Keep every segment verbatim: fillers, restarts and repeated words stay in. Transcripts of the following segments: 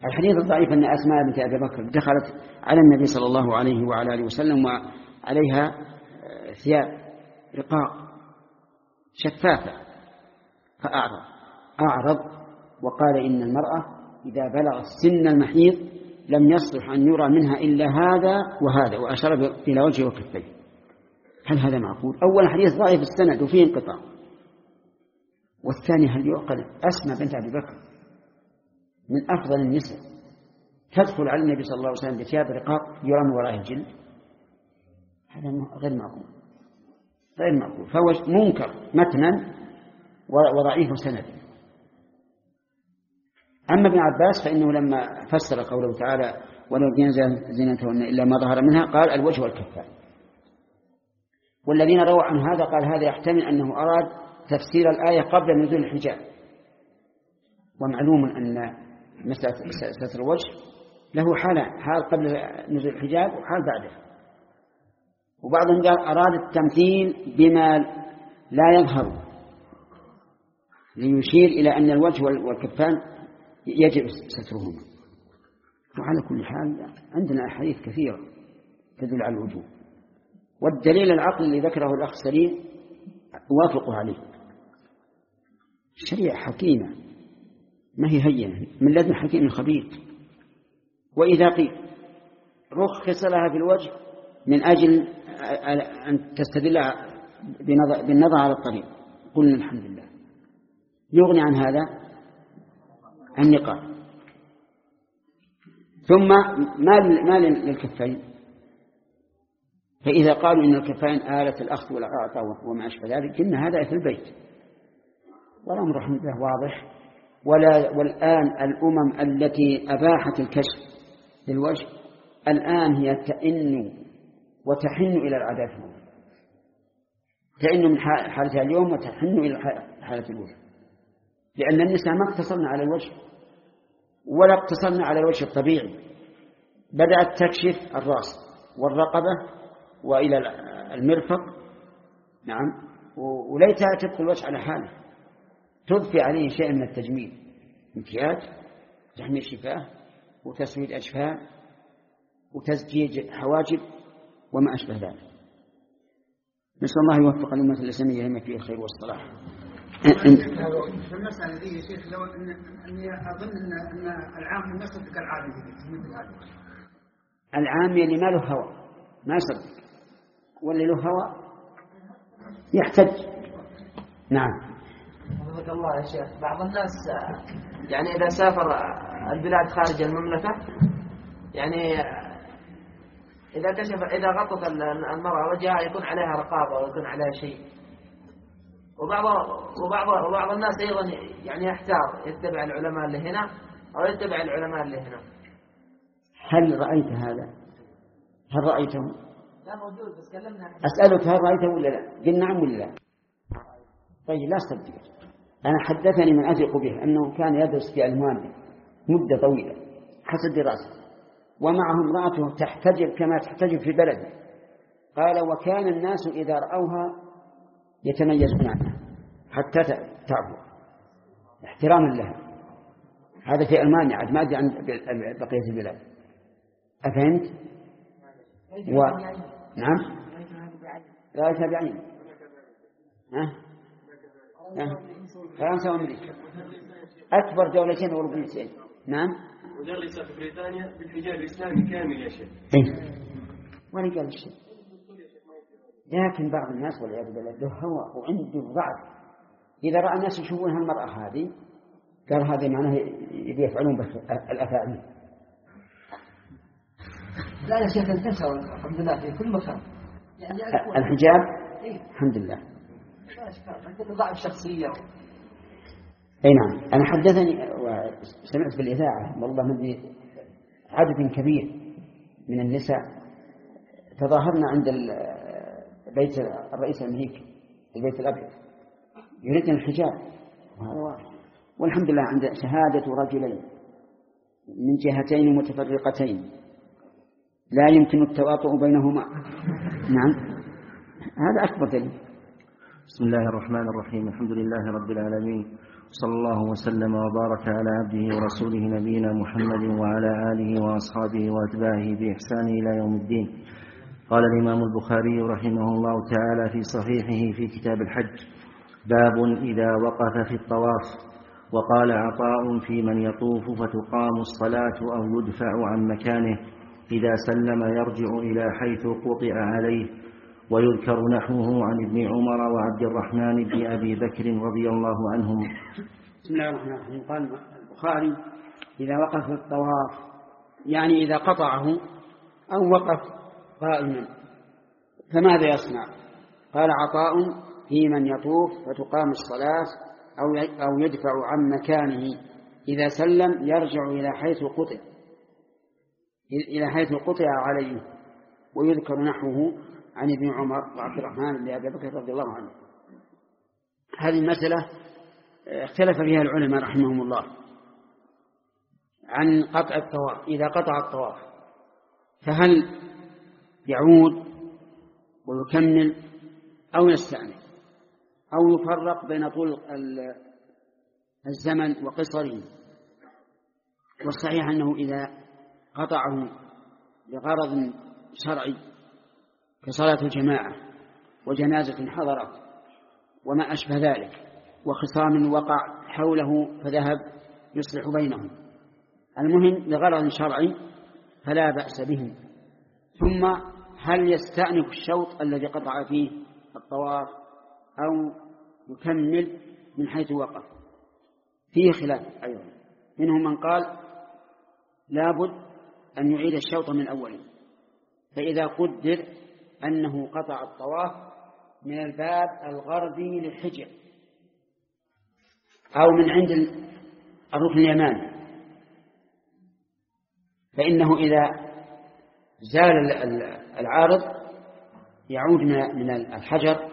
الحديث الضعيف أن أسماء بنت أبي بكر دخلت على النبي صلى الله عليه وعلى آله وسلم وعليها ثياب رقاق شفافة فأعرض أعرض وقال إن المرأة إذا بلغت سن المحيض لم يصلح أن يرى منها إلا هذا وهذا، وأشار إلى وجهه وكفيه. هل هذا معقول؟ أول حديث ضعيف السند وفيه انقطاع، والثاني هل يعقل أسماء بنت أبي بكر من أفضل النساء تدخل على النبي صلى الله عليه وسلم بثياب رقاق يرى من وراء الجلد؟ هذا غير معقول غير معقول فهو منكر متنا وضعيف سند. أما ابن عباس فإنه لما فسر قوله تعالى ولو يبدين زينتهن إلا ما ظهر منها قال الوجه والكفان. والذين رووا عن هذا قال هذا يحتمل أنه أراد تفسير الآية قبل نزول الحجاب، ومعلوم أن مسألة ستر الوجه له حالة، حال قبل نزول الحجاب وحال بعده. وبعضهم قال أراد التمثيل بما لا يظهر ليشير إلى أن الوجه والكفان يجب سترهما. وعلى كل حال عندنا أحاديث كثيرة تدل على الوجوب، والدليل العقل اللي ذكره الأخ سليم وافقه عليه. الشريعة حكيمة ما هي هينة، من لدن حكيم خبير. وإذا قيل رخص لها في الوجه من أجل أن تستدل بالنظر على الطريق قلنا الحمد لله. يغني عن هذا النقاب. ثم ما للكفين، فإذا قالوا إن الكفين آلة الأخذ والعطاء وما أشبه ذلك قلنا هذا في البيت، والأمر الحمد لله واضح. ولا والآن الأمم التي أباحت الكشف للوجه الآن هي تئن وتحن إلى العادات الأولى، تئن من حالتها اليوم وتحن إلى حالة الوجه، لأن النساء ما اقتصرنا على الوجه ولا اقتصرنا على الوجه الطبيعي، بدأت تكشف الرأس والرقبة وإلى المرفق. نعم. وليتها تبقى الوجه على حاله، تضفي عليه شيء من التجميل، مكياج، تحميل شفاه، وتسويد أجفاء، وتزجيج حواجب وما أشبه ذلك. نسأل الله يوفق الأمة الإسلامية لما فيه الخير والصلاح. في المسألة دي يا شيخ لو أن أني أظن أن أن العام يصدق كالعام مثل هذا. العام اللي ما له هوى ما يصدق، واللي له هوى يحتج. نعم. رضي الله يا شيخ، بعض الناس يعني إذا سافر البلاد خارج المملكة يعني إذا كشف إذا غطت المرأة وجهها يكون عليها رقابة ويكون عليها شيء، وبعض وبعض وبعض الناس أيضا يعني يحتار يتبع العلماء اللي هنا أو يتبع العلماء اللي هنا. هل رأيت هذا؟ هل رأيته؟ لا موجود بس كلمنا. أسألك هل رأيته ولا لا؟ قل نعم ولا لا؟ طيب لا صدق. أنا حدثني من أثق به أنه كان يدرس في ألمانيا مدة طويلة حسب دراسة، ومعه امرأته تحتجب كما تحتجب في بلده. قال وكان الناس إذا رأوها يتميزون عنها حتى تعبوا احتراما لها. هذا في ألمانيا عاد ما أدري عن بقية البلاد. أفهمت؟ و... نعم لا يتابعين. ها فرنسا وأمريكا أكبر دولتين أوروبيتين. نعم. مدرسة في بريطانيا بالحجاب الإسلامي كامل يا شيخ. إيه ولا قال الشيء. لكن بعض الناس والعياذ بالله له هوى وعنده ضعف، إذا رأى الناس يشوفون هالمرأة هذه قال هذه معناه يبي يفعلون بس الأفاعيل. لا يا شيخ انتشر الحمد لله في كل مكان يعني الحجاب. إيه؟ الحمد لله. عندنا ضعف شخصية. أي نعم. أنا حدثني وسمعت في الإذاعة والله من عدد كبير من النساء تظاهرنا عند بيت الرئيس الأمريكي البيت الأبيض يريدن الحجاب، والحمد لله عند شهادة رجلين من جهتين متفرقتين لا يمكن التواطؤ بينهما. نعم هذا أكبر دليل. بسم الله الرحمن الرحيم. الحمد لله رب العالمين، صلى الله وسلم وبارك على عبده ورسوله نبينا محمد وعلى آله وأصحابه وأتباعه بإحسان إلى يوم الدين. قال الإمام البخاري رحمه الله تعالى في صحيحه في كتاب الحج: باب إذا وقف في الطواف. وقال عطاء: في من يطوف فتقام الصلاة أو يدفع عن مكانه، إذا سلم يرجع إلى حيث قطع عليه. ويذكر نحوه عن ابن عمر وعبد الرحمن بن أبي بكر رضي الله عنهم. بسم الله الرحمن الرحيم. قال البخاري: إذا وقف في الطواف، يعني إذا قطعه أو وقف قائما فماذا يصنع؟ قال عطاء: في من يطوف فتقام الصلاة أو يدفع عن مكانه، إذا سلم يرجع إلى حيث قطع إلى حيث قطع عليه. ويذكر نحوه عن ابن عمر وعبد الرحمن بن أبي بكر رضي الله عنه. هذه المسألة اختلف فيها العلماء رحمهم الله عن قطع الطواف. إذا قطع الطواف فهل يعود ويكمل أو يستأنف أو يفرق بين طول الزمن وقصره؟ والصحيح أنه إذا قطعه لغرض شرعي كصلاة الجماعة وجنازة حضرت وما أشبه ذلك وخصام وقع حوله فذهب يصلح بينهم، المهم لغرض شرعي فلا بأس به. ثم هل يستأنف الشوط الذي قطع فيه الطواف أو يكمل من حيث وقف؟ فيه خلاف أيضا. منهم من قال لابد أن يعيد الشوط من أوله، فإذا قدر أنه قطع الطواف من الباب الغربي للحجر أو من عند الركن اليماني، فإنه إذا زال العارض يعود من الحجر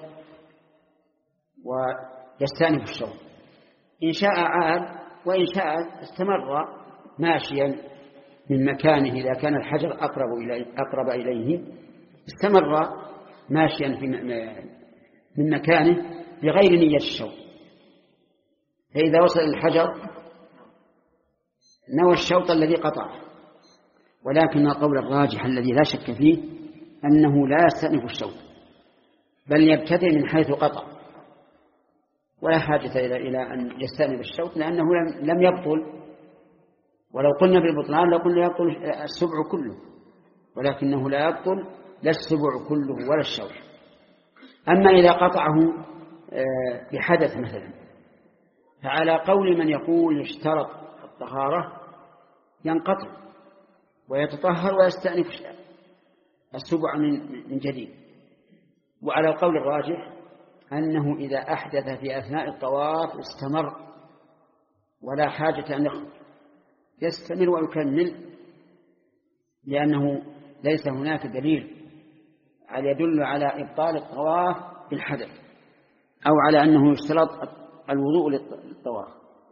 ويستأنف الشوط. إن شاء عاد، وإن شاء استمر ماشيا من مكانه. إذا كان الحجر أقرب إليه, أقرب إليه استمر ماشيا في من مكانه بغير نية الشوط. فإذا وصل الحجر نوى الشوط الذي قطعه. ولكن القول الراجح الذي لا شك فيه أنه لا يستأنف الشوط، بل يبتدئ من حيث قطع، ولا حاجة إلى أن يستأنف الشوط، لأنه لم يبطل. ولو قلنا بالبطلان لقلنا يبطل السبع كله، ولكنه لا يبطل لا السبع كله ولا الشوط. أما إذا قطعه بحدث مثلا، فعلى قول من يقول يشترط الطهارة ينقطع ويتطهر ويستأنف السبع من جديد. وعلى القول الراجح أنه إذا أحدث في أثناء الطواف استمر ولا حاجة أن يخرج، يستمر ويكمل، لأنه ليس هناك دليل على يدل على إبطال الطواف بالحدث أو على أنه يشترط الوضوء للطواف.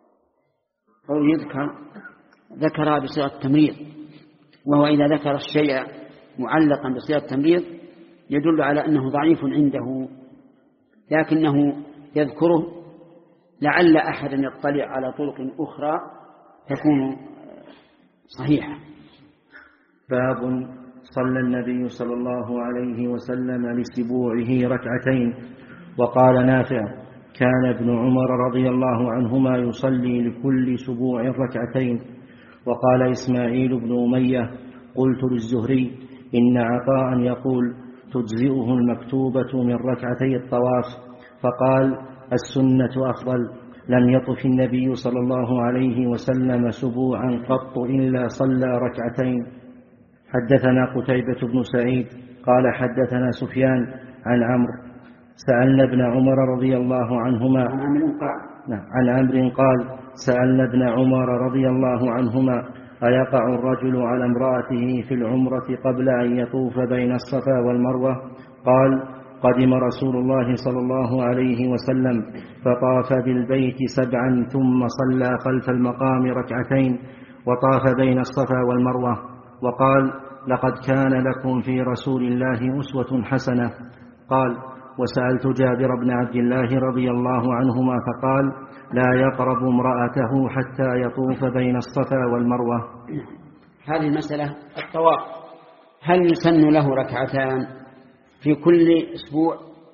يذكر ذكر بصيغة التمريض، وهو إذا ذكر الشيء معلقا بصيغة التمريض يدل على أنه ضعيف عنده، لكنه يذكره لعل أحدا يطلع على طرق أخرى تكون صحيحة. باب صلى النبي صلى الله عليه وسلم لسبوعه ركعتين. وقال نافع: كان ابن عمر رضي الله عنهما يصلي لكل سبوع ركعتين. وقال إسماعيل بن أمية: قلت للزهري: إن عطاء يقول تجزئه المكتوبة من ركعتي الطواف. فقال: السنة أفضل. لم يطف النبي صلى الله عليه وسلم سبوعا قط إلا صلى ركعتين. حدثنا قتيبة بن سعيد قال حدثنا سفيان عن عمرو سألنا ابن عمر رضي الله عنهما عن عمرو قال: سألنا ابن عمر رضي الله عنهما: أيقع الرجل على امرأته في العمرة قبل أن يطوف بين الصفا والمروة؟ قال: قدم رسول الله صلى الله عليه وسلم فطاف بالبيت سبعا ثم صلى خلف المقام ركعتين وطاف بين الصفا والمروة. وقال: لقد كان لكم في رسول الله أسوة حسنة. قال: وسألت جابر بن عبد الله رضي الله عنهما فقال لا يقرب امرأته حتى يطوف بين الصفا والمروة. هذه المسألة الطواف هل يسن له ركعتان في كل أسبوع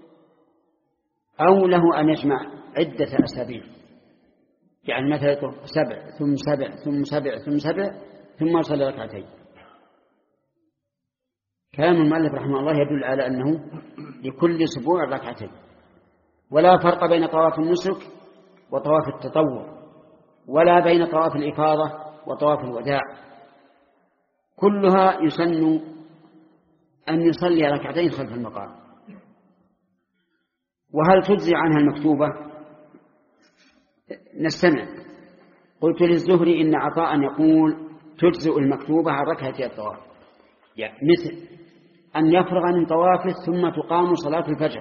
أو له أن يجمع عدة أسابيع، يعني مثلا سبع ثم سبع ثم سبع ثم سبع ثم يصلي ركعتين؟ كلام المؤلف رحمه الله يدل على أنه لكل أسبوع ركعتين، ولا فرق بين طواف النسك وطواف التطوع، ولا بين طواف الإفاضة وطواف الوداع، كلها يسن أن يصلي ركعتين خلف المقام. وهل تجزي عنها المكتوبة؟ نستمع. قلت للزهري إن عطاء يقول تجزئ المكتوبة عن ركعتي الطواف، يعني مثل أن يفرغ من طوافه ثم تقام صلاة الفجر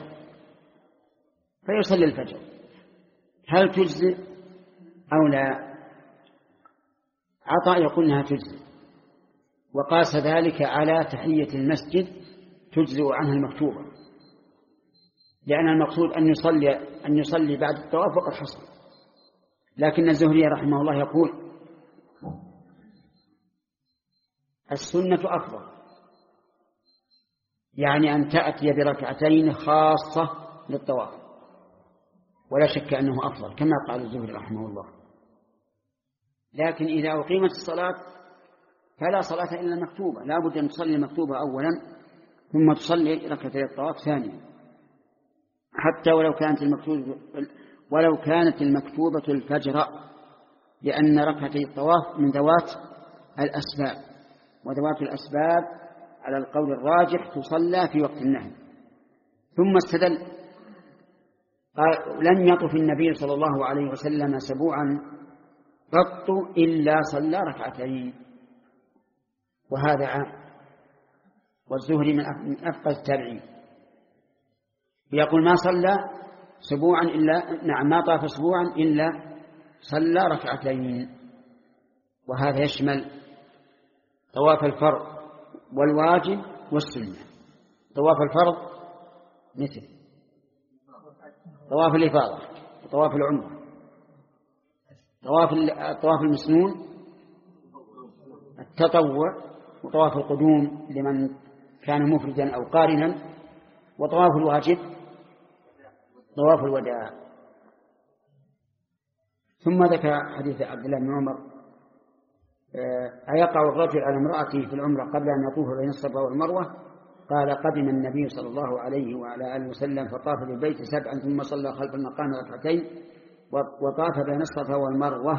فيصلي الفجر، هل تجزئ أو لا؟ عطاء يقول أنها تجزئ، وقاس ذلك على تحية المسجد تجزئ عنها المكتوبة، لأن المقصود أن يصلي أن يصلي بعد الطواف وقد حصل. لكن الزهري رحمه الله يقول السنة أفضل، يعني أن تأتي بركعتين خاصة للطواف، ولا شك أنه أفضل كما قال الزهري رحمه الله. لكن إذا أقيمت الصلاة فلا صلاة إلا مكتوبة، لا بد أن تصلي المكتوبة أولا ثم تصلي ركعتي الطواف ثانيا، حتى ولو كانت المكتوبة ولو كانت المكتوبة الفجر، لأن ركعتي الطواف من ذوات الأسباب، وذوات الأسباب على القول الراجح تصلى في وقت النهي. ثم استدل قال لم يطف النبي صلى الله عليه وسلم سبوعا قط إلا صلى ركعتين، وهذا عام، والزهري من أفقه التابعين يقول ما صلى سبوعا إلا نعم ما طاف سبوعا إلا صلى ركعتين، وهذا يشمل طواف الفرض والواجب والسنة. طواف الفرض مثل طواف الإفاضة وطواف العمرة، طواف الطواف المسنون التطوع، وطواف القدوم لمن كان مفردا أو قارنا، وطواف الواجب طواف الوداع. ثم ذكر حديث عبد الله بن عمر أيقع الرجل على امرأته في العمرة قبل أن يطوف بين الصفا والمروة؟ قال قدم النبي صلى الله عليه وعلى آله وسلم فطاف بالبيت سبعا ثم صلى خلف المقام ركعتين وطاف بين الصفا والمروة.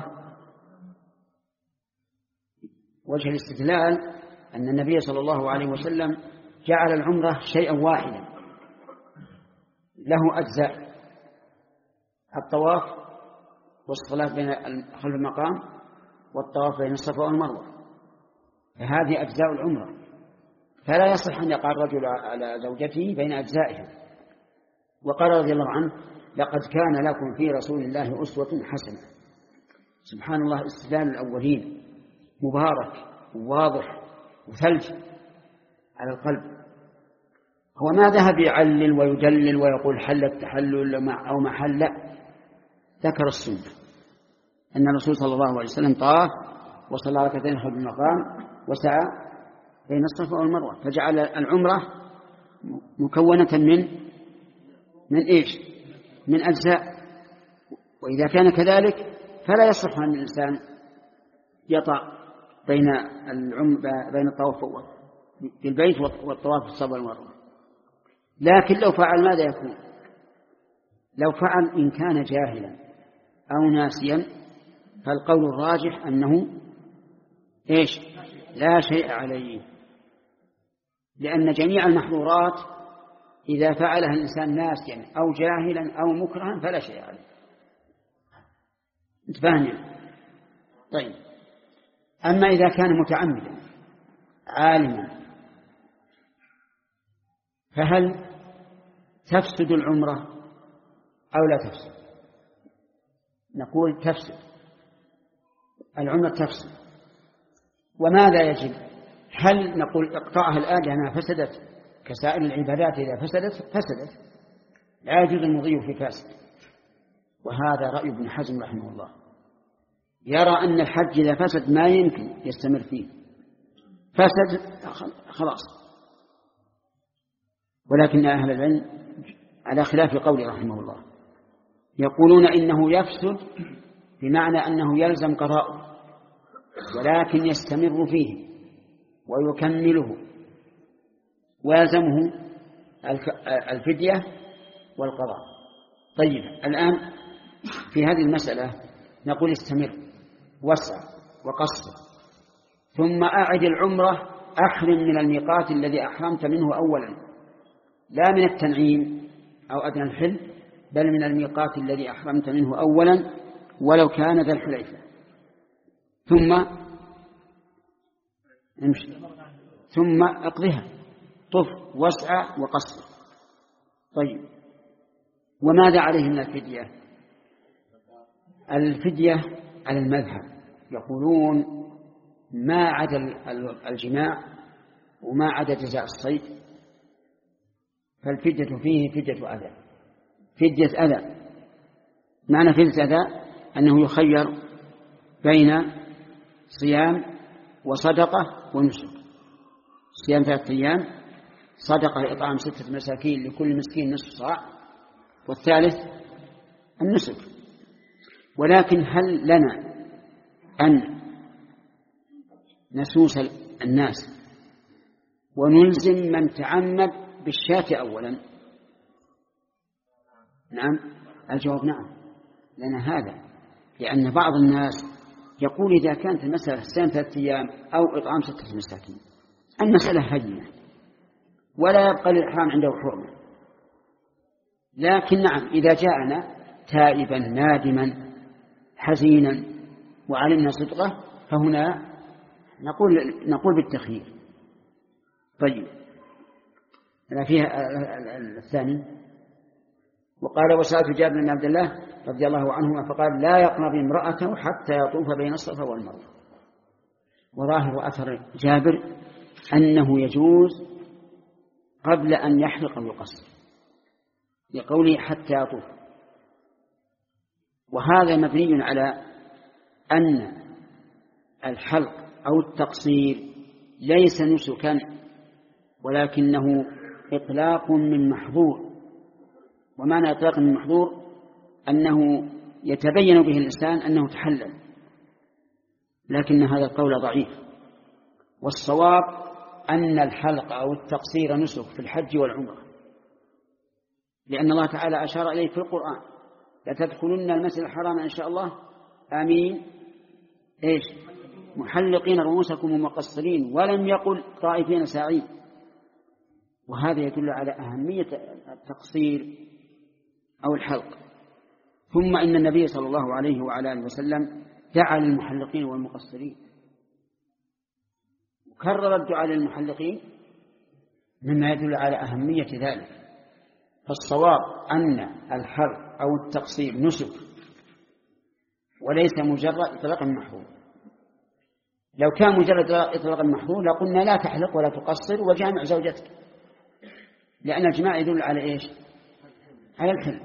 وجه الاستدلال أن النبي صلى الله عليه وسلم جعل العمرة شيئا واحدا له أجزاء: الطواف والصلاة بين خلف المقام والطواف بين الصفا والمروة، فهذه أجزاء العمرة، فلا يصح أن يقع الرجل على زوجته بين أجزائها. وقال رضي الله عنه لقد كان لكم في رسول الله أسوة حسنة. سبحان الله، استدلال الأولين مبارك وواضح وثلج على القلب. هو ما ذهب يعلل ويدلل ويقول حل التحلل أو ما حل، ذكر السنة أن الرسول صلى الله عليه وسلم طاف وصلى ركعتين خلف المقام وسعى بين الصفا والمروة، فجعل العمرة مكونة من من إيش؟ من أجزاء. وإذا كان كذلك فلا يصح أن الإنسان يطع بين العم بين الطواف في البيت والطواف في الصفا والمروة. لكن لو فعل ماذا يكون؟ لو فعل إن كان جاهلا أو ناسيا فالقول الراجح أنه إيش؟ لا شيء عليه، لأن جميع المحظورات إذا فعلها الإنسان ناسيا أو جاهلا أو مكرها فلا شيء عليه. متفاهمين؟ طيب، أما إذا كان متعمدا عالما فهل تفسد العمرة أو لا تفسد؟ نقول تفسد العمرة، تفسد. وماذا يجب؟ هل نقول اقطعها الآن لأنها فسدت كسائر العبادات؟ إذا فسدت فسدت لا يجوز المضي في فاسد. وهذا رأي ابن حزم رحمه الله، يرى أن الحج إذا فسد ما يمكن يستمر فيه، فسد خلاص. ولكن أهل العلم على خلاف قول رحمه الله، يقولون إنه يفسد بمعنى أنه يلزم قضاءه، ولكن يستمر فيه ويكمله ويلزمه الفدية والقضاء. طيب الآن في هذه المسألة نقول استمر وسع وقصر، ثم أعد العمرة، أحرم من الميقات الذي أحرمت منه أولا، لا من التنعيم أو أدنى الحل، بل من الميقات الذي أحرمت منه أولا ولو كان ذا الحليفة، ثم امشي ثم اقضها، طف واسعى وقصر. طيب وماذا عليه من الفدية؟ الفدية على المذهب يقولون ما عدا الجماع وما عدا جزاء الصيد فالفدية فيه فدية أذى. فدية أذى معنى فدية أذى أنه يخير بين صيام وصدقة ونسك. صيام ثلاثة أيام، صدقة إطعام ستة مساكين لكل مسكين نصف صاع، والثالث النسك. ولكن هل لنا أن نسوس الناس ونلزم من تعمد بالشاة أولا؟ نعم، الجواب نعم، لأن هذا لأن بعض الناس يقول إذا كانت المسألة صيام ثلاثة أيام أو إطعام ستة مساكين المسألة هينة ولا يبقى للإحرام عنده حرمة. لكن نعم إذا جاءنا تائبا نادما حزينا وعلمنا صدقه فهنا نقول نقول بالتخيير. طيب فيها الثاني وقال وسألت جابر بن عبد الله رضي الله عنهما فقال لا يقرب امرأته حتى يطوف بين الصفا والمروة. وظاهر أثر جابر أنه يجوز قبل أن يحلق ويقصر لقوله حتى يطوف، وهذا مبني على أن الحلق أو التقصير ليس نسكا ولكنه إطلاق من محظور. ومعنى إطلاق من محظور أنه يتبين به الإنسان أنه تحلل، لكن هذا القول ضعيف. والصواب أن الحلق أو التقصير نسك في الحج والعمرة، لأن الله تعالى أشار إليه في القرآن لتدخلن المسجد الحرام إن شاء الله آمين إيش محلقين رؤوسكم ومقصرين، ولم يقل طائفين ساعين. وهذا يدل على أهمية التقصير أو الحلق. ثم إن النبي صلى الله عليه وعلى آله وسلم دعا للمحلقين والمقصرين، وكرر الدعاء للمحلقين مما يدل على أهمية ذلك. فالصواب أن الحلق أو التقصير نسك وليس مجرد إطلاق محظور. لو كان مجرد إطلاق محظور لقلنا لا تحلق ولا تقصر وجامع زوجتك، لأن الجماع يدل على إيش؟ على الحل.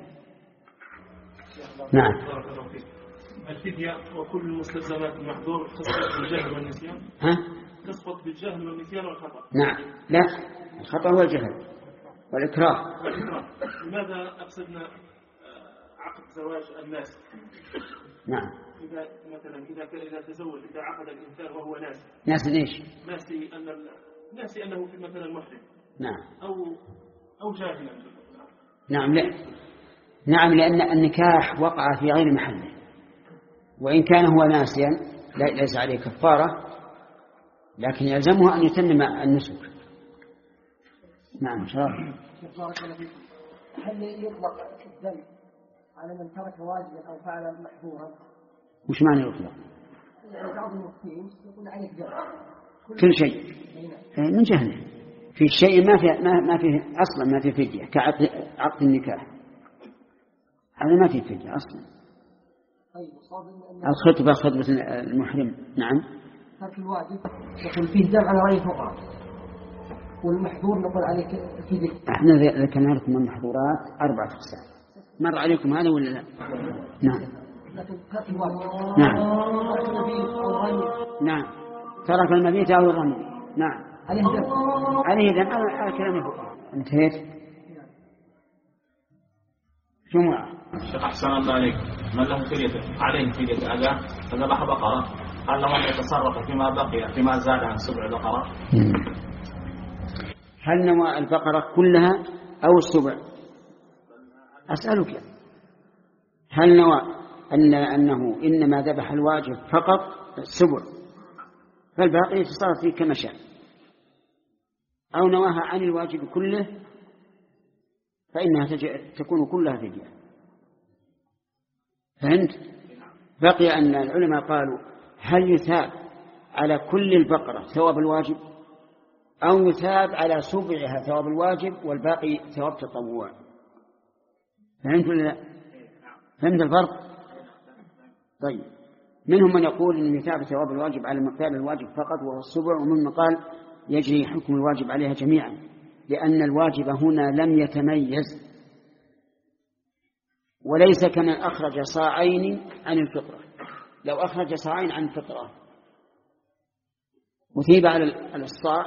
نعم. الفدية وكل المستلزمات المحظور تسقط بالجهل والنسيان. ها؟ تسقط بالجهل والنسيان والخطأ. نعم. لا، الخطأ هو الجهل والإكراه. لماذا أقصدنا عقد زواج الناس؟ نعم. إذا مثلا إذا إذا تزوج إذا عقد الإنسان وهو ناسي. ناسي ليش؟ ناسي أن ناسي أنه في مثلا محرم. نعم. أو أو جاهلا. نعم لا. نعم لأن النكاح وقع في غير محله، وإن كان هو ناسيا ليس عليه كفارة، لكن يلزمه أن يتمم النسك. نعم شرع. هل يطلق الذنب على من ترك واجبا أو فعل محظورا؟ وش معنى يطلق؟ يعني بعض المفتين يقول عليك ذنب كل شيء من جهله في شيء ما فيه ما ما فيه أصلا ما فيه فدية كعقد عقد النكاح، هذا ما فيه فدية أصلا. الخطبة خطبة المحرم. نعم. ترك الواجب يقول فيه دم على رأي الفقهاء. والمحظور نقول عليك فدية. احنا ذكرنا لكم المحظورات أربعة أقسام. مر عليكم هذا ولا لا؟ نعم. لكن ترك الواجب. نعم. ترك المبيت أو الرمي. نعم. ترك المبيت أو الرمي. نعم. عليه دم. عليه دم على كلام الفقهاء. انتهيت. جمعة. الشيخ أحسن الله عليك، من له فدية عليه فدية أداء فذبح بقرة، هل له أن يتصرف فيما بقي فيما زاد عن سبع بقرات؟ هل نوى البقرة كلها أو السبع؟ أسألك، هل نوى أن أنه إنما ذبح الواجب فقط السبع فالباقي يتصرف فيه كما شاء، أو نواها عن الواجب كله فإنها تكون كلها فدية؟ فهمت؟ بقي أن العلماء قالوا هل يثاب على كل البقرة ثواب الواجب أو يثاب على سبعها ثواب الواجب والباقي ثواب تطوع؟ فهمت ولا لا؟ فهمت الفرق؟ طيب، منهم من يقول أن يثاب ثواب الواجب على مقدار الواجب فقط وهو السبع، ومن من قال يجري حكم الواجب عليها جميعا، لأن الواجب هنا لم يتميز، وليس كمن أخرج صاعين عن الفطرة. لو أخرج صاعين عن الفطرة مثيب على الصاع،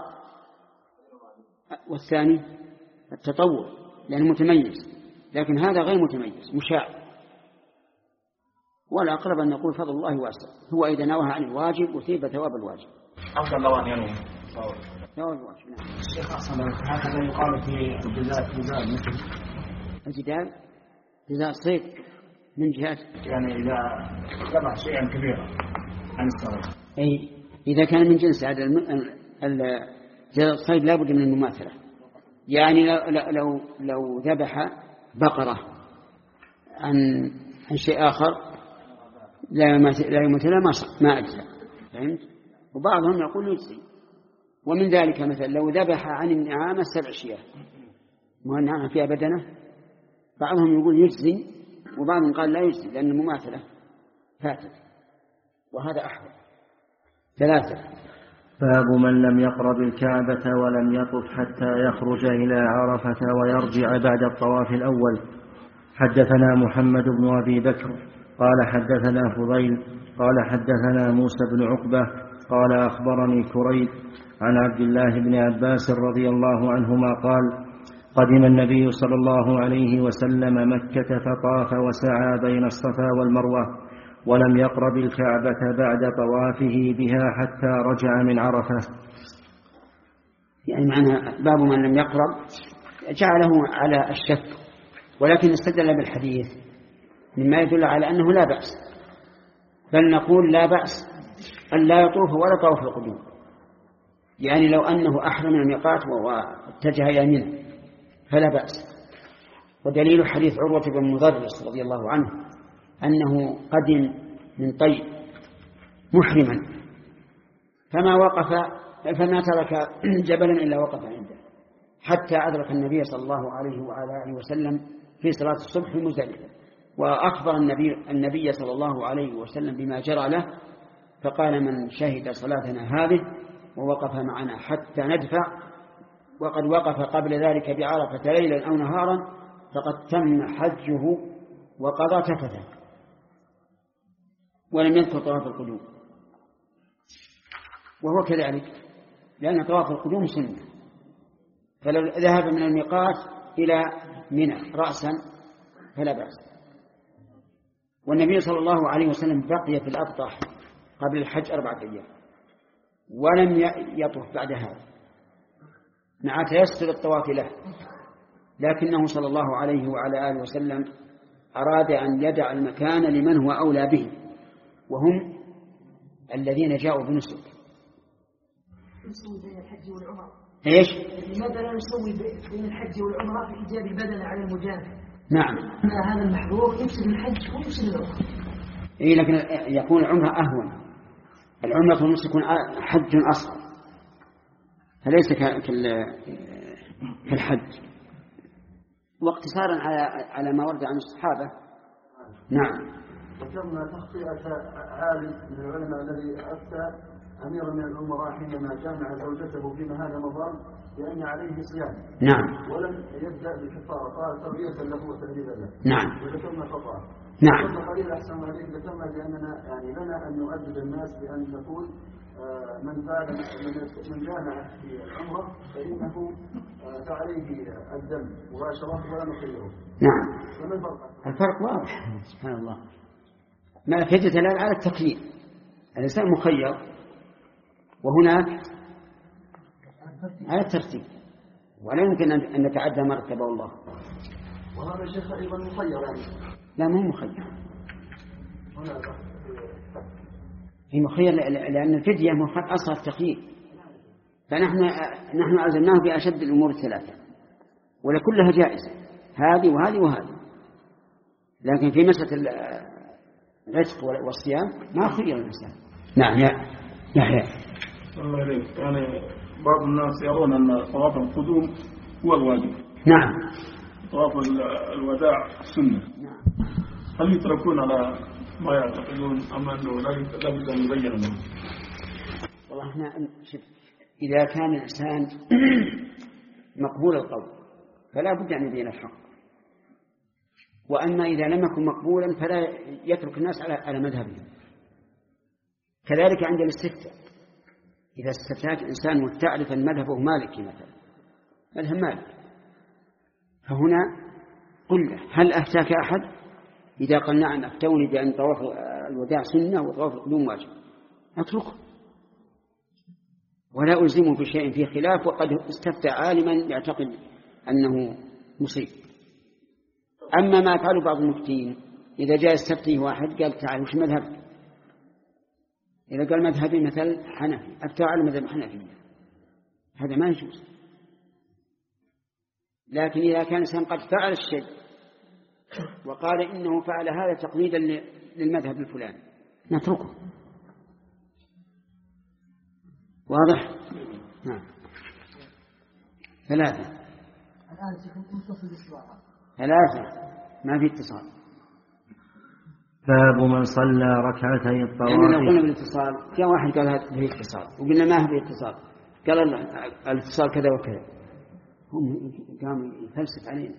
والثاني التطوع لأنه متميز، لكن هذا غير متميز مشاع. والأقرب أن نقول فضل الله واسع، هو إذا نواها عن الواجب وثيب ثواب الواجب. أفضل لو أن ينوي ثواب الواجب. نعم. الشيخ أحسن هكذا يقال في الجزاء الجزاء مثل الجدال جزاء الصيد من جهة يعني إذا ذبح شيئا كبيرا عن الصلاة. أي إذا كان من جنس هذا جزاء الصيد لا بد من المماثلة. يعني لو لو لو ذبح بقرة عن عن شيء آخر لا لا يمثل ما ما أجزى. فهمت؟ وبعضهم يقول يجزي. ومن ذلك مثلا لو ذبح عن النعامة سبع شياه، ما النعامة فيها بدنة، بعضهم يقول يجزي وبعضهم قال لا يجزي لأن المماثلة فاتت، وهذا أحوال. ثلاثة. باب من لم يقرب الكعبة ولم يطف حتى يخرج إلى عرفة ويرجع بعد الطواف الأول. حدثنا محمد بن أبي بكر قال حدثنا فضيل قال حدثنا موسى بن عقبة قال أخبرني كريب عن عبد الله بن عباس رضي الله عنهما قال قدم النبي صلى الله عليه وسلم مكة فطاف وسعى بين الصفا والمروة ولم يقرب الكعبة بعد طوافه بها حتى رجع من عرفة. يعني معنى باب من لم يقرب جعله على الشك، ولكن استدل بالحديث مما يدل على أنه لا بأس، بل نقول لا بأس أن لا يطوف ولا طوف القدوم. يعني لو أنه أحرم من الميقات واتجه إلى منى فلا بأس. ودليل حديث عروة بن مضرس رضي الله عنه أنه قدم من طيب محرما فما وقف فما ترك جبلا إلا وقف عنده حتى أدرك النبي صلى الله عليه وعلى آله وسلم في صلاة الصبح في مزدلفة، وأخبر النبي, النبي صلى الله عليه وسلم بما جرى له، فقال من شهد صلاتنا هذه ووقف معنا حتى ندفع وقد وقف قبل ذلك بعرفة ليلا أو نهارا فقد تم حجه وقضى تفته، ولم يذكر طواف القدوم. وهو كذلك لأن طواف القدوم سنة، فلو ذهب من الميقات إلى منى رأسا فلا بأس. والنبي صلى الله عليه وسلم بقي في الأبطح قبل الحج أربعة أيام ولم يطوف بعد هذا مع تيسر الطواف له، لكنه صلى الله عليه وعلى آله وسلم أراد أن يدع المكان لمن هو أولى به، وهم الذين جاءوا بنسك. نسوي بين الحج والعمرة. إيش؟ لماذا لا نسوي بين الحج والعمرة في إيجاب البدن على المجانب؟ نعم. هذا المحظور يفسد الحج ويفسد العمرة. إيه، لكن يكون العمرة أهون. العمرة والنسك يكون حج أصغر، فليس كالحج. واقتصارا على على ما ورد عن الصحابة. نعم. ذكرنا تخطئة عالم من العلماء الذي أفتى أمير من الأمراء حينما جامع زوجته في نهار رمضان لأن عليه صيام. نعم. ولم يبدأ بالكفارة، قال تربية له وتهذيبا له. نعم. وذكرنا خطأ. نعم. ذكرنا قليل أحسن عليك، ذكرنا بأننا يعني لنا أن نؤدب الناس بأن نقول آه من فعل من من جامع في العمرة فإنه آه فعليه الدم مباشرة ولا نخيره. نعم. فما الفرق؟ الفرق واضح سبحان الله. ما فائدة الآن على التقييد، الإنسان مخير وهناك على الترتيب، ولا يمكن أن نتعدى ما رتبه الله. وهذا الشيخ أيضا مخير يعني. لا مو مخير، في مخير لأن الفدية أصل التقييد، فنحن نحن ألزمناه بأشد الأمور الثلاثة ولكلها جائزة، هذه وهذه وهذه. لكن في مسألة العتق والصيام ما خير الإنسان. نعم يا يحيى. الله عليك. يعني بعض الناس يرون أن طواف القدوم هو الواجب. نعم. طواف الوداع سنة. نعم. هل يتركون على ما يعتقدون أم أنه لا بد أن يبين لهم؟ والله احنا شوف، إذا كان الإنسان مقبول القول فلا بد أن يبين الحق، وأما إذا لم يكن مقبولا فلا يترك الناس على على مذهبهم. كذلك عند الاستفتاء، إذا استفتاك إنسان وتعرف أن مذهبه مالكي مثلا، مذهب مالك، فهنا قل له هل أفتاك أحد؟ إذا قال نعم أفتوني بأن طواف الوداع سنة وطواف القدوم واجب، أتركه ولا ألزمه بشيء فيه خلاف، وقد استفتى عالما يعتقد أنه مصيب. أما ما يفعله بعض المفتين، إذا جاء استفتيه واحد قال تعال وش مذهبك؟ إذا قال مذهبي مثل حنفي، أفتى على مذهب حنفي، هذا ما يجوز. لكن إذا كان الإنسان قد فعل الشيء وقال إنه فعل هذا تقليدا للمذهب الفلاني نتركه. واضح؟ نعم. ثلاثة. الآن متصل بالصلاة. ثلاثة ما في اتصال. باب من صلى ركعتي الطواف. يعني لو قلنا بالاتصال جاء واحد قال هذا فيه اتصال وقلنا ما هو فيه اتصال، قال الاتصال كذا وكذا، هم قاموا يفلسف علينا.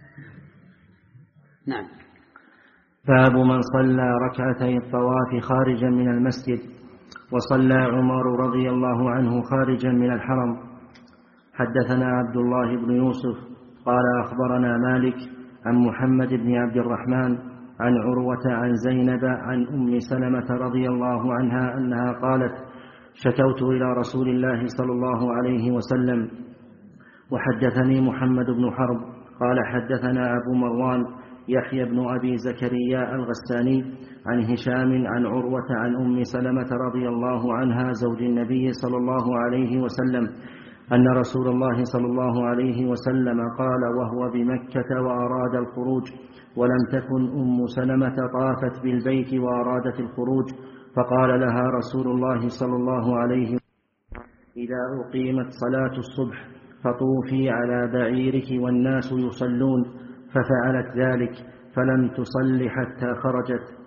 نعم. باب من صلى ركعتي الطواف خارجا من المسجد، وصلى عمر رضي الله عنه خارجا من الحرم. حدثنا عبد الله بن يوسف قال أخبرنا مالك عن محمد بن عبد الرحمن عن عروة عن زينب عن أم سلمة رضي الله عنها أنها قالت: شكوت إلى رسول الله صلى الله عليه وسلم. وحدثني محمد بن حرب قال حدثنا أبو مروان يحيى بن أبي زكريا الغساني عن هشام عن عروة عن أم سلمة رضي الله عنها زوج النبي صلى الله عليه وسلم أن رسول الله صلى الله عليه وسلم قال وهو بمكة وأراد الخروج، ولم تكن أم سلمة طافت بالبيت وأرادت الخروج، فقال لها رسول الله صلى الله عليه وسلم: إذا أقيمت صلاة الصبح فطوفي على بعيرك والناس يصلون، ففعلت ذلك فلم تصل حتى خرجت.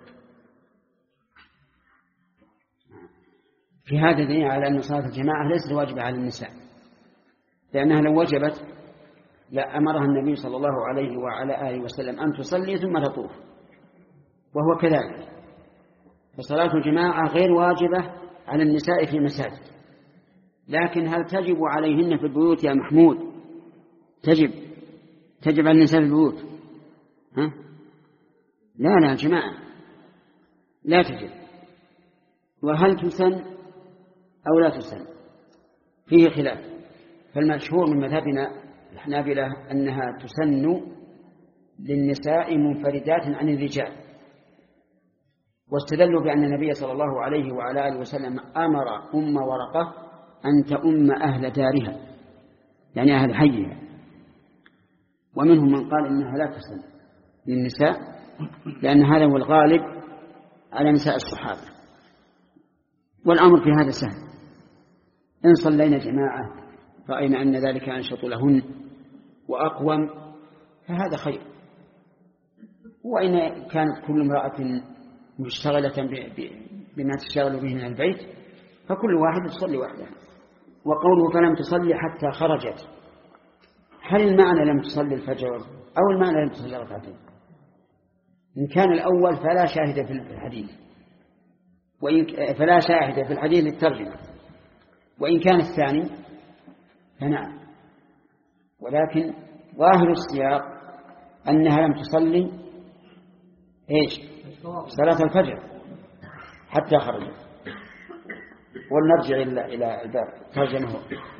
في هذا دليل على أن صلاة الجماعة ليست واجبة على النساء، لأنها لو وجبت لأمرها النبي صلى الله عليه وعلى آله وسلم أن تصلي ثم تطوف، وهو كذلك. فصلاة الجماعة غير واجبة على النساء في المساجد، لكن هل تجب عليهن في البيوت يا محمود؟ تجب تجب على النساء في البيوت؟ ها؟ لا لا جماعة لا تجب. وهل تسن أو لا تسن فيه خلاف، فالمشهور من مذهبنا الحنابلة أنها تسن للنساء منفردات عن الرجال، واستدلوا بأن النبي صلى الله عليه وعلى آله وسلم أمر أم ورقة أن تؤم أهل دارها، يعني أهل حيها. ومنهم من قال إنها لا تسن للنساء لأن هذا هو الغالب على نساء الصحابة، والأمر في هذا سهل. إن صلينا جماعة رأينا أن ذلك أنشط لهن وأقوم فهذا خير، وإن كانت كل امرأة مشتغلة بما تشتغل به من البيت فكل واحد يصلي وحده. وقوله فلم تصلي حتى خرجت، هل المعنى لم تصلي الفجر أو المعنى لم تصلي ركعتين؟ إن كان الأول فلا شاهد في الحديث، وإن فلا شاهد في الحديث للترجمة، وإن كان الثاني فنعم. ولكن ظاهر السياق أنها لم تصلي إيش صلاة الفجر حتى خرجت. ولنرجع إلى الباب ترجمه.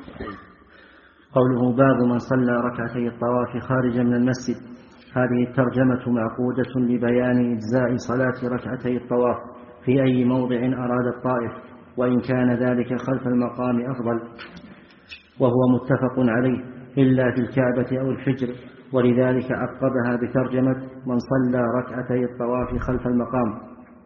قوله باب من صلى ركعتي الطواف خارجا من المسجد. هذه الترجمة معقودة لبيان إجزاء صلاة ركعتي الطواف في أي موضع أراد الطائف، وإن كان ذلك خلف المقام أفضل، وهو متفق عليه إلا في الكعبة أو الحجر، ولذلك عقبها بترجمة من صلى ركعتي الطواف خلف المقام.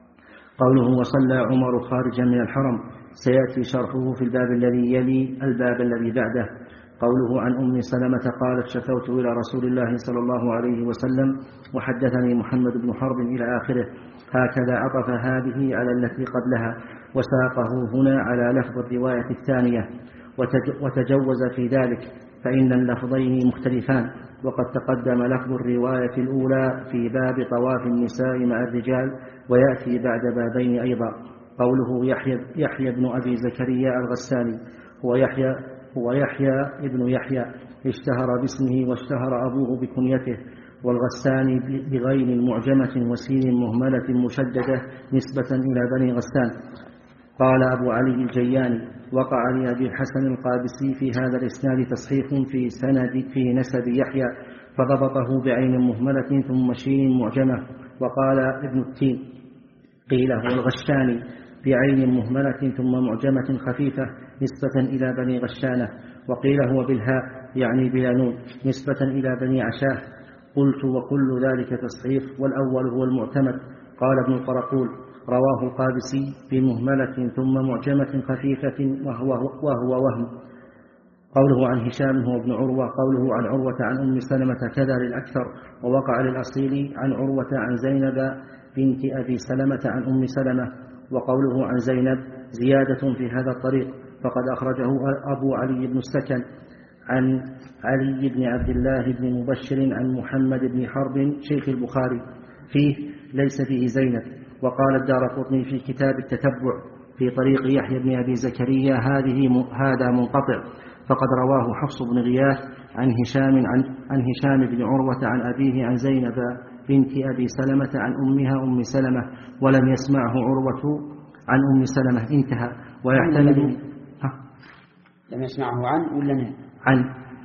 قوله وصلى عمر خارجا من الحرم سيأتي شرحه في الباب الذي يلي الباب الذي بعده. قوله عن أم سلمة قالت شكوت إلى رسول الله صلى الله عليه وسلم وحدثني محمد بن حرب إلى آخره. هكذا عطف هذه على التي قبلها، وساقه هنا على لفظ الرواية الثانية، وتجوز في ذلك فإن اللفظين مختلفان، وقد تقدم لفظ الرواية الأولى في باب طواف النساء مع الرجال، ويأتي بعد بابين أيضا. قوله يحيى, يحيى بن أبي زكريا الغساني هو يحيى, هو يحيى ابن يحيى اشتهر باسمه واشتهر أبوه بكنيته، والغساني بغين معجمة وسين مهملة مشددة نسبة إلى بني غسان. قال أبو علي الجياني وقع لأبي الحسن القادسي في هذا الإسناد تصحيح في سند في نسب يحيى فضبطه بعين مهملة ثم شين معجمة. وقال ابن التين قيل هو الغشاني بعين مهملة ثم معجمة خفيفة نسبة إلى بني غشانة، وقيل هو بالهاء يعني بلا نون نسبة إلى بني عشاه. قلت وكل ذلك تصحيح، والأول هو المعتمد. قال ابن القرقول رواه القادسي بمهملة ثم معجمة خفيفة وهو, وهو وهم. قوله عن هشام هو ابن عروة. قوله عن عروة عن أم سلمة كذا للأكثر، ووقع للأصيل عن عروة عن زينب بنت أبي سلمة عن أم سلمة. وقوله عن زينب زيادة في هذا الطريق، فقد أخرجه أبو علي بن السكن عن علي بن عبد الله بن مبشر عن محمد بن حرب شيخ البخاري فيه ليس فيه زينب. وقال الدارقطني في كتاب التتبع في طريق يحيى بن أبي زكريا هذه هذا منقطع، فقد رواه حفص بن غياث عن هشام عن, عن هشام بن عروة عن أبيه عن زينب بنت أبي سلمة عن أمها أم سلمة، ولم يسمعه عروة عن أم سلمة. انتهى. ويحتمل لم يسمعه عن ولا من عن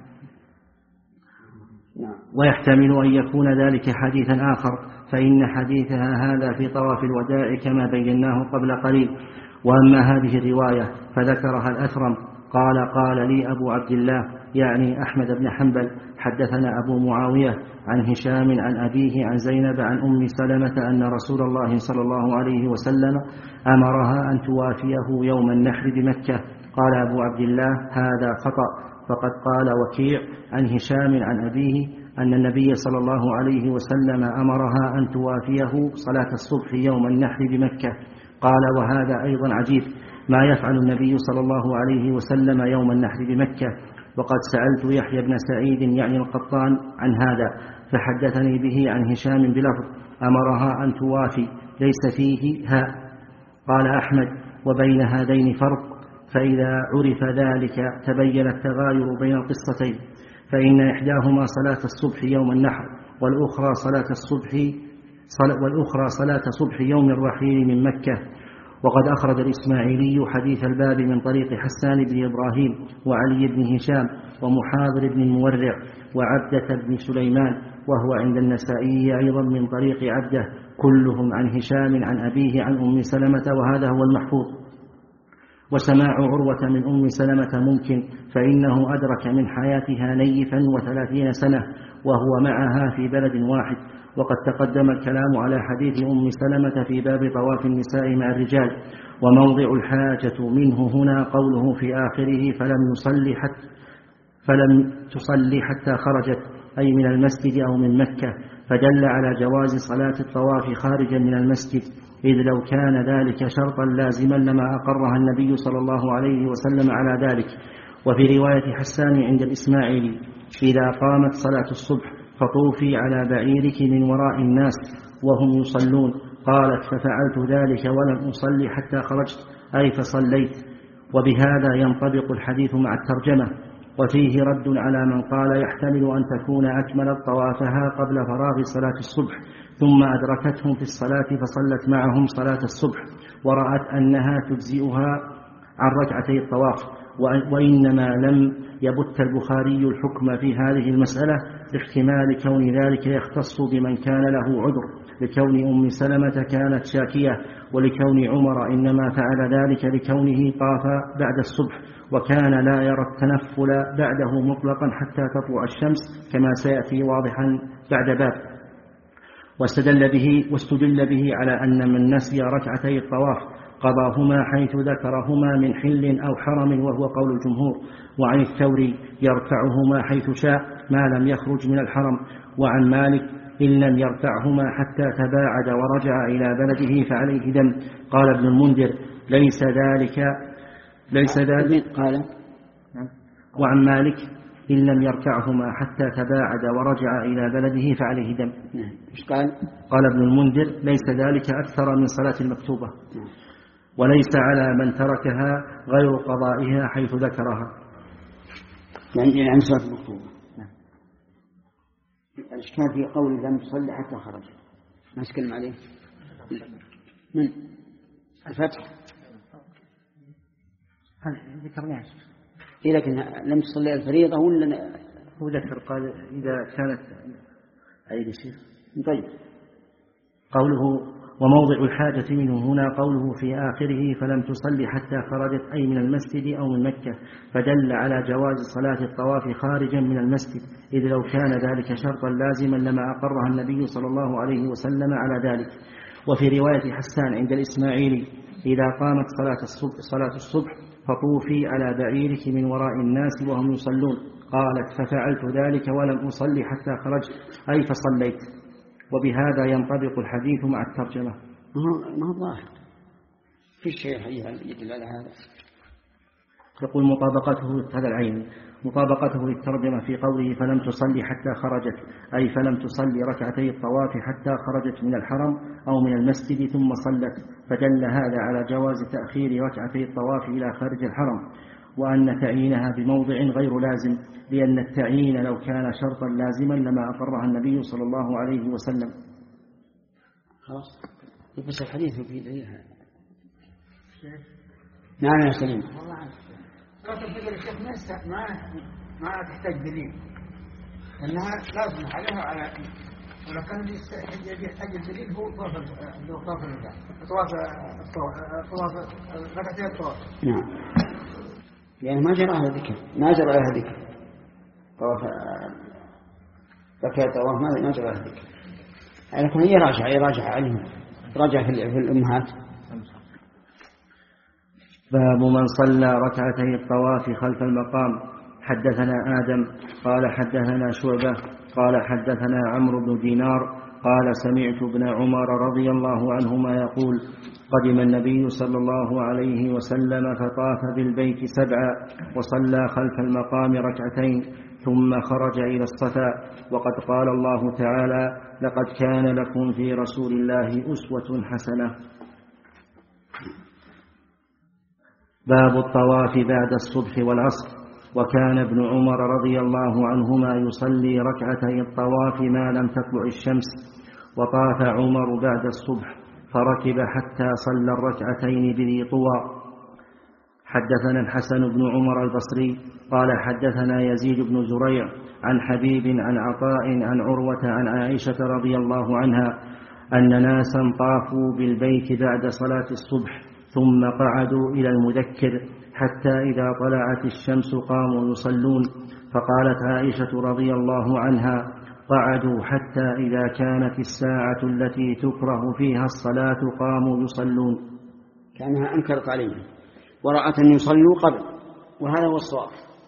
نعم. ويحتمل أن يكون ذلك حديثا آخر، فإن حديثها هذا في طواف الوداع كما بيناه قبل قليل. وأما هذه الرواية فذكرها الأثرم قال قال لي أبو عبد الله يعني أحمد بن حنبل حدثنا أبو معاوية عن هشام عن أبيه عن زينب عن أم سلمة أن رسول الله صلى الله عليه وسلم أمرها أن توافيه يوم النحر بمكة. قال أبو عبد الله هذا خطأ، فقد قال وكيع عن هشام عن أبيه أن النبي صلى الله عليه وسلم أمرها أن توافيه صلاة الصبح يوم النحر بمكة. قال وهذا أيضا عجيب، ما يفعل النبي صلى الله عليه وسلم يوم النحر بمكة؟ وقد سألت يحيى بن سعيد يعني القطان عن هذا فحدثني به عن هشام بلفظ أمرها أن توافي ليس فيه هاء. قال أحمد وبين هذين فرق، فإذا عرف ذلك تبين التغاير بين القصتين، فإن إحداهما صلاة الصبح يوم النحر والأخرى صلاة الصبح والأخرى صلاة صبح يوم الرحيل من مكة. وقد أخرج الإسماعيلي حديث الباب من طريق حسان بن إبراهيم وعلي بن هشام ومحاضر بن المورع وعبدة بن سليمان، وهو عند النسائي أيضا من طريق عبده، كلهم عن هشام عن أبيه عن أم سلمة، وهذا هو المحفوظ. وسماع عروة من أم سلمة ممكن، فإنه أدرك من حياتها نيفا وثلاثين سنة وهو معها في بلد واحد. وقد تقدم الكلام على حديث أم سلمة في باب طواف النساء مع الرجال. وموضع الحاجة منه هنا قوله في آخره فلم يصلي حتى فلم تصلي حتى خرجت أي من المسجد أو من مكة، فدل على جواز صلاة الطواف خارجا من المسجد، إذ لو كان ذلك شرطا لازما لما أقرها النبي صلى الله عليه وسلم على ذلك. وفي رواية حسان عند الإسماعيلي: إذا قامت صلاة الصبح فطوفي على بعيرك من وراء الناس وهم يصلون. قالت: ففعلت ذلك ولم أصلي حتى خرجت، أي فصليت. وبهذا ينطبق الحديث مع الترجمة. وفيه رد على من قال يحتمل أن تكون أكملت طوافها قبل فراغ صلاة الصبح ثم أدركتهم في الصلاة فصلت معهم صلاة الصبح ورأت أنها تجزئها عن ركعتي الطواف. وإنما لم يبت البخاري الحكم في هذه المسألة لاحتمال كون ذلك يختص بمن كان له عذر، لكون أم سلمة كانت شاكية، ولكون عمر إنما فعل ذلك لكونه طاف بعد الصبح وكان لا يرى التنفل بعده مطلقا حتى تطلع الشمس كما سيأتي واضحا بعد باب. واستدل به, واستدل به على أن من نسي ركعتي الطواف قضاهما حيث ذكرهما من حل أو حرم، وهو قول الجمهور. وعن الثوري: يركعهما حيث شاء ما لم يخرج من الحرم. وعن مالك: إن لم يركعهما حتى تباعد ورجع إلى بلده فعليه دم. قال ابن المنذر: ليس ذلك ليس ذلك قال. وعن مالك: إن لم يركعهما حتى تباعد ورجع إلى بلده فعليه دم. إيش قال؟ قال ابن المنذر: ليس ذلك أكثر من صلاة المكتوبة، وليس على من تركها غير قضائها حيث ذكرها. يعني عن صلاة المكتوبة. الإشكال في قول لم تصلي حتى خرج، ما تكلم عليه من الفتح. هل ذكرناه؟ إيه لكن لم تصلي الفريضة ولا هو ذكر؟ قال إذا كانت أي شيء. طيب. قوله: وموضع الحاجة منه هنا قوله في آخره: فلم تصلي حتى خرجت أي من المسجد أو من مكة، فدل على جواز صلاة الطواف خارجا من المسجد، إذ لو كان ذلك شرطا لازما لما أقرها النبي صلى الله عليه وسلم على ذلك. وفي رواية حسان عند الإسماعيلي: إذا قامت صلاة الصبح, صلاة الصبح فطوفي على بعيرك من وراء الناس وهم يصلون. قالت: ففعلت ذلك ولم أصلي حتى خرجت، أي فصليت. وبهذا ينطبق الحديث مع الترجمة. ما هو ظاهر في شيء يدل على هذا. يقول: مطابقته هذا العين مطابقته للترجمة في قوله: فلم تصلي حتى خرجت، أي فلم تصلي ركعتي الطواف حتى خرجت من الحرم أو من المسجد ثم صلت، فدل هذا على جواز تأخير ركعتي الطواف إلى خارج الحرم، وأن تعيينها بموضع غير لازم، لأن التعيين لو كان شرطا لازما لما أقرها النبي صلى الله عليه وسلم. خلاص بس الحديث في دليل هذا. نعم يا سليم. لا تفضل الشيخ ما ما تحتاج دليل، لأنها لازم عليها على، ولو كان يحتاج الدليل هو طواف طواف الوداع، طواف طواف ركعتي الطواف. نعم. يعني ما جرى على ذكر ما جرى على ذكر طواف ركعتي الطواف ما جرى على ذكر. لكن هي راجعة هي راجعة علم راجعة في الأمهات. باب من صلى ركعتي الطواف خلف المقام. حدثنا آدم قال حدثنا شعبة قال حدثنا عمرو بن دينار قال سمعت ابن عمر رضي الله عنهما يقول: قدم النبي صلى الله عليه وسلم فطاف بالبيت سبعا وصلى خلف المقام ركعتين ثم خرج إلى الصفا، وقد قال الله تعالى: لقد كان لكم في رسول الله أسوة حسنة. باب الطواف بعد الصبح والعصر. وكان ابن عمر رضي الله عنهما يصلي ركعتي الطواف ما لم تطلع الشمس، وطاف عمر بعد الصبح فركب حتى صلى الركعتين بذي طوى. حدثنا الحسن بن عمر البصري قال حدثنا يزيد بن زريع عن حبيب عن عطاء عن عروة عن عائشة رضي الله عنها أن ناسا طافوا بالبيت بعد صلاة الصبح ثم قعدوا إلى المذكر حتى إذا طلعت الشمس قاموا يصلون، فقالت عائشة رضي الله عنها: قعدوا حتى إذا كانت الساعة التي تكره فيها الصلاة قاموا يصلون. كأنها أنكرت عليهم ورأت أن يصلوا قبل، وهذا هو الصواب.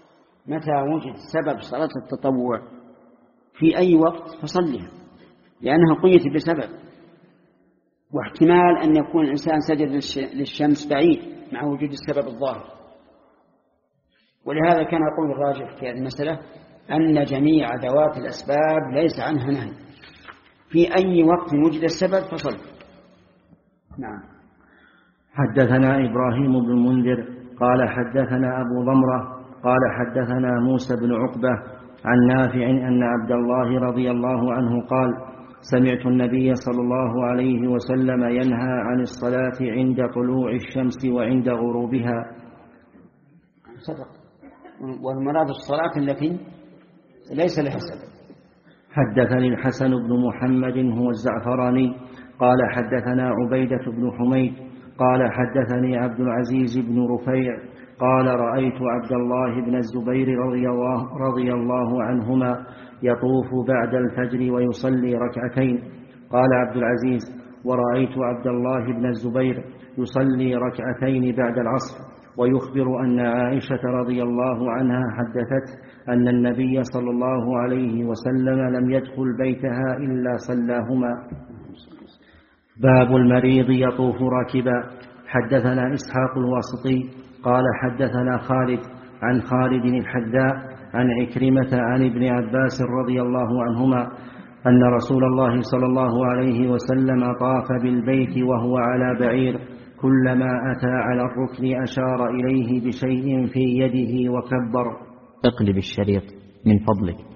متى وجد سبب صلاة التطوع في أي وقت فصلها، لأنها قيدت بسبب، واحتمال أن يكون الإنسان سجد للشمس بعيد مع وجود السبب الظاهر. ولهذا كان يقول الراجح في هذه المسألة أن جميع ذوات الأسباب ليس عنها نهي، في أي وقت وجد السبب فصل. نعم. حدثنا إبراهيم بن المنذر قال حدثنا أبو ضمرة قال حدثنا موسى بن عقبة عن نافع أن عبد الله رضي الله عنه قال سمعت النبي صلى الله عليه وسلم ينهى عن الصلاة عند طلوع الشمس وعند غروبها. صدق، والمراد الصلاة التي ليس لها سبب. حدثني الحسن بن محمد هو الزعفراني قال حدثنا عبيدة بن حميد قال حدثني عبد العزيز بن رفيع قال رأيت عبد الله بن الزبير رضي الله, رضي الله عنهما يطوف بعد الفجر ويصلي ركعتين. قال عبد العزيز ورأيت عبد الله بن الزبير يصلي ركعتين بعد العصر، ويخبر أن عائشة رضي الله عنها حدثت أن النبي صلى الله عليه وسلم لم يدخل بيتها إلا صلاهما. باب المريض يطوف راكبا. حدثنا إسحاق الواسطي قال حدثنا خالد عن خالد الحذاء عن عكرمة عن ابن عباس رضي الله عنهما أن رسول الله صلى الله عليه وسلم طاف بالبيت وهو على بعير، كلما أتى على الركن أشار إليه بشيء في يده وكبر. اقلب الشريط من فضلك.